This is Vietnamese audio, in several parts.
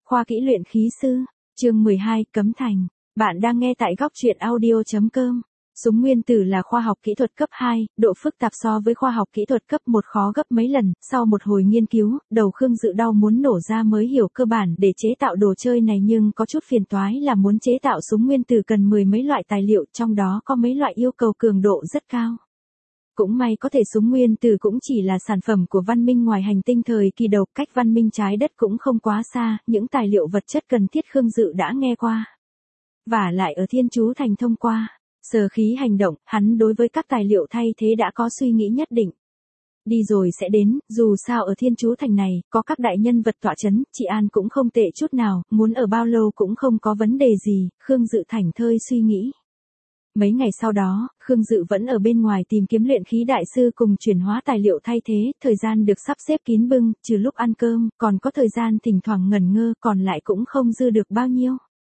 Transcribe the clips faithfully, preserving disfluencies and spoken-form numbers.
Khoa kỹ luyện khí sư, chương mười hai, Cấm Thành. Bạn đang nghe tại góc truyện audio chấm com. Súng nguyên tử là khoa học kỹ thuật cấp hai, độ phức tạp so với khoa học kỹ thuật cấp một khó gấp mấy lần. Sau một hồi nghiên cứu, đầu Khương Dự đau muốn nổ ra mới hiểu cơ bản để chế tạo đồ chơi này, nhưng có chút phiền toái là muốn chế tạo súng nguyên tử cần mười mấy loại tài liệu, trong đó có mấy loại yêu cầu cường độ rất cao. Cũng may có thể súng nguyên tử cũng chỉ là sản phẩm của văn minh ngoài hành tinh thời kỳ đầu, cách văn minh trái đất cũng không quá xa, những tài liệu vật chất cần thiết Khương Dự đã nghe qua. Và lại ở Thiên Chú Thành thông qua sở khí hành động, hắn đối với các tài liệu thay thế đã có suy nghĩ nhất định. Đi rồi sẽ đến, dù sao ở Thiên Chú Thành này, có các đại nhân vật tọa chấn, trị an cũng không tệ chút nào, muốn ở bao lâu cũng không có vấn đề gì, Khương Dự thảnh thơi suy nghĩ. Mấy ngày sau đó, Khương Dự vẫn ở bên ngoài tìm kiếm luyện khí đại sư cùng chuyển hóa tài liệu thay thế, thời gian được sắp xếp kín bưng, trừ lúc ăn cơm, còn có thời gian thỉnh thoảng ngẩn ngơ, còn lại cũng không dư được bao nhiêu.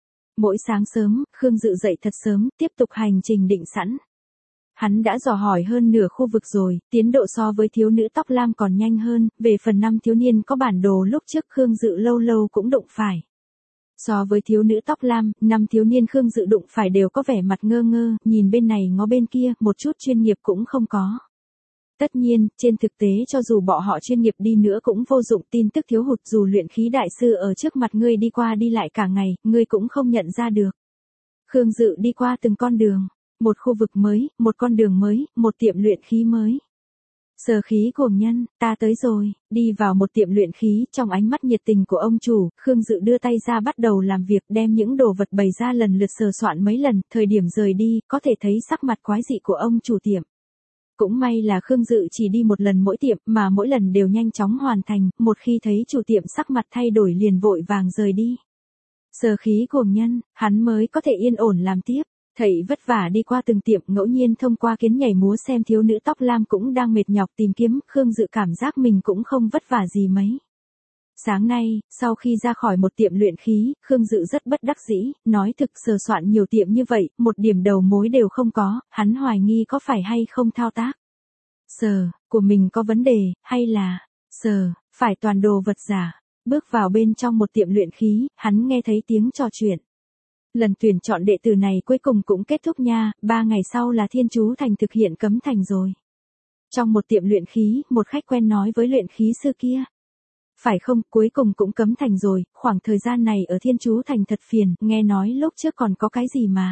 Mỗi sáng sớm, Khương Dự dậy thật sớm, tiếp tục hành trình định sẵn. Hắn đã dò hỏi hơn nửa khu vực rồi, tiến độ so với thiếu nữ tóc lam còn nhanh hơn, về phần năm thiếu niên có bản đồ lúc trước Khương Dự lâu lâu cũng đụng phải. So với thiếu nữ tóc lam, năm thiếu niên Khương Dự đụng phải đều có vẻ mặt ngơ ngơ, nhìn bên này ngó bên kia, một chút chuyên nghiệp cũng không có. Tất nhiên, trên thực tế cho dù bọn họ chuyên nghiệp đi nữa cũng vô dụng, tin tức thiếu hụt, dù luyện khí đại sư ở trước mặt ngươi đi qua đi lại cả ngày, ngươi cũng không nhận ra được. Khương Dự đi qua từng con đường, một khu vực mới, một con đường mới, một tiệm luyện khí mới. Sở khí cuồng nhân, ta tới rồi, đi vào một tiệm luyện khí, trong ánh mắt nhiệt tình của ông chủ, Khương Dự đưa tay ra bắt đầu làm việc, đem những đồ vật bày ra lần lượt sờ soạn mấy lần, thời điểm rời đi, có thể thấy sắc mặt quái dị của ông chủ tiệm. Cũng may là Khương Dự chỉ đi một lần mỗi tiệm, mà mỗi lần đều nhanh chóng hoàn thành, một khi thấy chủ tiệm sắc mặt thay đổi liền vội vàng rời đi. Sở khí cuồng nhân, hắn mới có thể yên ổn làm tiếp. Thầy vất vả đi qua từng tiệm, ngẫu nhiên thông qua kiến nhảy múa xem thiếu nữ tóc lam cũng đang mệt nhọc tìm kiếm, Khương Dự cảm giác mình cũng không vất vả gì mấy. Sáng nay, sau khi ra khỏi một tiệm luyện khí, Khương Dự rất bất đắc dĩ, nói thực sờ soạn nhiều tiệm như vậy, một điểm đầu mối đều không có, hắn hoài nghi có phải hay không thao tác. Sờ, của mình có vấn đề, hay là, sờ, phải toàn đồ vật giả. Bước vào bên trong một tiệm luyện khí, hắn nghe thấy tiếng trò chuyện. Lần tuyển chọn đệ tử này cuối cùng cũng kết thúc nha, ba ngày sau là Thiên Chú Thành thực hiện cấm thành rồi. Trong một tiệm luyện khí, một khách quen nói với luyện khí sư kia. Phải không, cuối cùng cũng cấm thành rồi, khoảng thời gian này ở Thiên Chú Thành thật phiền, nghe nói lúc trước còn có cái gì mà.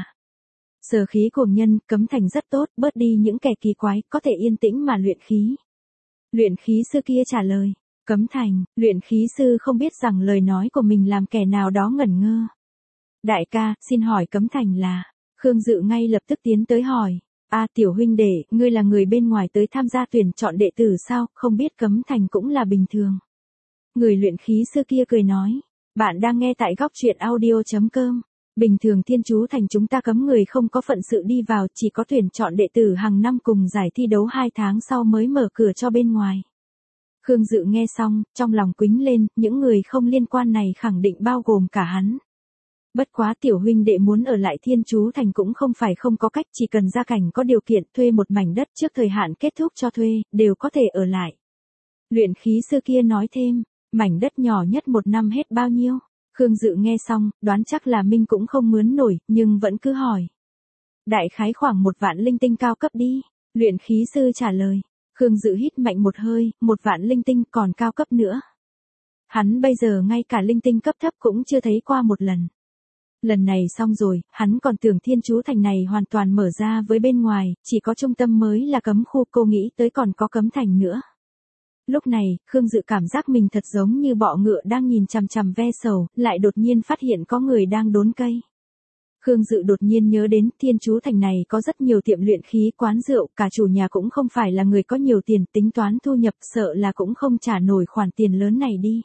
Sở khí cuồng nhân, cấm thành rất tốt, bớt đi những kẻ kỳ quái, có thể yên tĩnh mà luyện khí. Luyện khí sư kia trả lời, cấm thành, luyện khí sư không biết rằng lời nói của mình làm kẻ nào đó ngẩn ngơ. Đại ca, xin hỏi cấm thành là, Khương Dự ngay lập tức tiến tới hỏi, a à, tiểu huynh đệ, ngươi là người bên ngoài tới tham gia tuyển chọn đệ tử sao, không biết cấm thành cũng là bình thường. Người luyện khí sư kia cười nói, bạn đang nghe tại góc truyện audio chấm com. Bình thường Thiên Chú Thành chúng ta cấm người không có phận sự đi vào, chỉ có tuyển chọn đệ tử hàng năm cùng giải thi đấu hai tháng sau mới mở cửa cho bên ngoài. Khương Dự nghe xong, trong lòng quính lên, những người không liên quan này khẳng định bao gồm cả hắn. Bất quá tiểu huynh đệ muốn ở lại Thiên Chú Thành cũng không phải không có cách, chỉ cần gia cảnh có điều kiện thuê một mảnh đất trước thời hạn kết thúc cho thuê, đều có thể ở lại. Luyện khí sư kia nói thêm, mảnh đất nhỏ nhất một năm hết bao nhiêu? Khương Dự nghe xong, đoán chắc là Minh cũng không mướn nổi, nhưng vẫn cứ hỏi. Đại khái khoảng một vạn linh tinh cao cấp đi, luyện khí sư trả lời. Khương Dự hít mạnh một hơi, một vạn linh tinh còn cao cấp nữa. Hắn bây giờ ngay cả linh tinh cấp thấp cũng chưa thấy qua một lần. Lần này xong rồi, hắn còn tưởng Thiên Chú Thành này hoàn toàn mở ra với bên ngoài, chỉ có trung tâm mới là cấm khu, cô nghĩ tới còn có cấm thành nữa. Lúc này, Khương Dự cảm giác mình thật giống như bọ ngựa đang nhìn chằm chằm ve sầu, lại đột nhiên phát hiện có người đang đốn cây. Khương Dự đột nhiên nhớ đến Thiên Chú Thành này có rất nhiều tiệm luyện khí, quán rượu, cả chủ nhà cũng không phải là người có nhiều tiền, tính toán thu nhập sợ là cũng không trả nổi khoản tiền lớn này đi.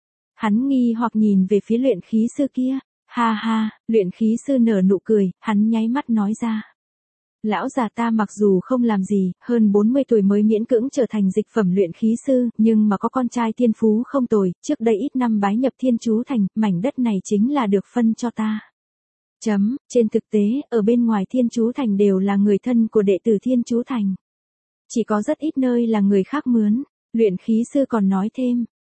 Hắn nghi hoặc nhìn về phía luyện khí sư kia. Ha ha, luyện khí sư nở nụ cười, hắn nháy mắt nói ra. Lão già ta mặc dù không làm gì, hơn bốn mươi tuổi mới miễn cưỡng trở thành dịch phẩm luyện khí sư, nhưng mà có con trai thiên phú không tồi, trước đây ít năm bái nhập Thiên Chú Thành, mảnh đất này chính là được phân cho ta. Chấm, trên thực tế, ở bên ngoài Thiên Chú Thành đều là người thân của đệ tử Thiên Chú Thành. Chỉ có rất ít nơi là người khác mướn, luyện khí sư còn nói thêm.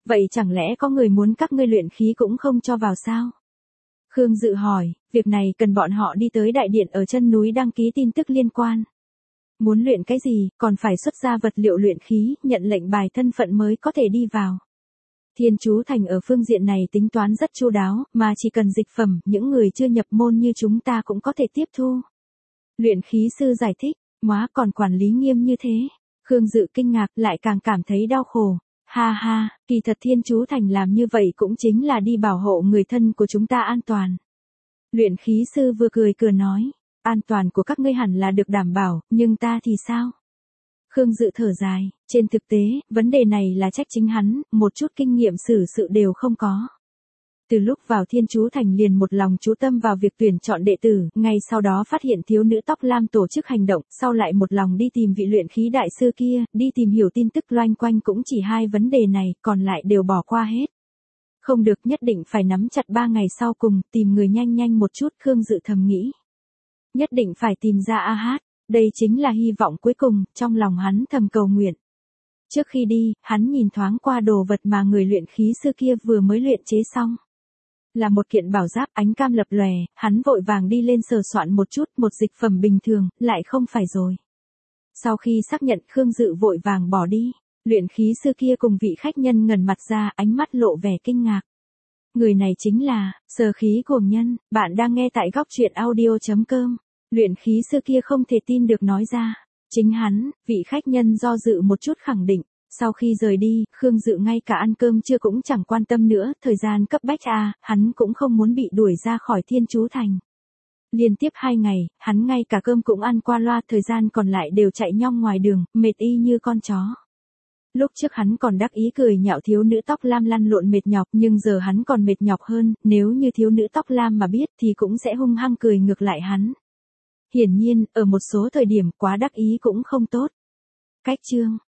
Vậy chẳng lẽ có người muốn các ngươi luyện khí cũng không cho vào sao? Khương Dự hỏi, việc này cần bọn họ đi tới đại điện ở chân núi đăng ký tin tức liên quan. Muốn luyện cái gì, còn phải xuất ra vật liệu luyện khí, nhận lệnh bài thân phận mới có thể đi vào. Thiên Chú Thành ở phương diện này tính toán rất chu đáo, mà chỉ cần dịch phẩm, những người chưa nhập môn như chúng ta cũng có thể tiếp thu. Luyện khí sư giải thích, móa còn quản lý nghiêm như thế. Khương Dự kinh ngạc, lại càng cảm thấy đau khổ. Ha ha, kỳ thật Thiên Chú Thành làm như vậy cũng chính là đi bảo hộ người thân của chúng ta an toàn. Luyện khí sư vừa cười cười nói, an toàn của các ngươi hẳn là được đảm bảo, nhưng ta thì sao? Khương Dự thở dài, trên thực tế, vấn đề này là trách chính hắn, một chút kinh nghiệm xử sự đều không có. Từ lúc vào Thiên Chú Thành liền một lòng chú tâm vào việc tuyển chọn đệ tử, ngay sau đó phát hiện thiếu nữ tóc lam tổ chức hành động, sau lại một lòng đi tìm vị luyện khí đại sư kia, đi tìm hiểu tin tức loanh quanh cũng chỉ hai vấn đề này, còn lại đều bỏ qua hết. Không được, nhất định phải nắm chặt ba ngày sau cùng, tìm người nhanh nhanh một chút, Khương Dự thầm nghĩ. Nhất định phải tìm ra A Hát, đây chính là hy vọng cuối cùng, trong lòng hắn thầm cầu nguyện. Trước khi đi, hắn nhìn thoáng qua đồ vật mà người luyện khí sư kia vừa mới luyện chế xong. Là một kiện bảo giáp ánh cam lập lòe, hắn vội vàng đi lên sờ soạn một chút, một dịch phẩm bình thường, lại không phải rồi. Sau khi xác nhận, Khương Dự vội vàng bỏ đi. Luyện khí sư kia cùng vị khách nhân ngẩn mặt ra, ánh mắt lộ vẻ kinh ngạc. Người này chính là Sở Khí Cuồng Nhân, bạn đang nghe tại góc truyện audio chấm com. Luyện khí sư kia không thể tin được nói ra. Chính hắn, vị khách nhân do dự một chút khẳng định. Sau khi rời đi, Khương Dự ngay cả ăn cơm trưa cũng chẳng quan tâm nữa, thời gian cấp bách à, hắn cũng không muốn bị đuổi ra khỏi Thiên Chú Thành. Liên tiếp hai ngày, hắn ngay cả cơm cũng ăn qua loa, thời gian còn lại đều chạy nhong ngoài đường, mệt y như con chó. Lúc trước hắn còn đắc ý cười nhạo thiếu nữ tóc lam lăn lộn mệt nhọc, nhưng giờ hắn còn mệt nhọc hơn, nếu như thiếu nữ tóc lam mà biết thì cũng sẽ hung hăng cười ngược lại hắn. Hiển nhiên, ở một số thời điểm quá đắc ý cũng không tốt. Cách chương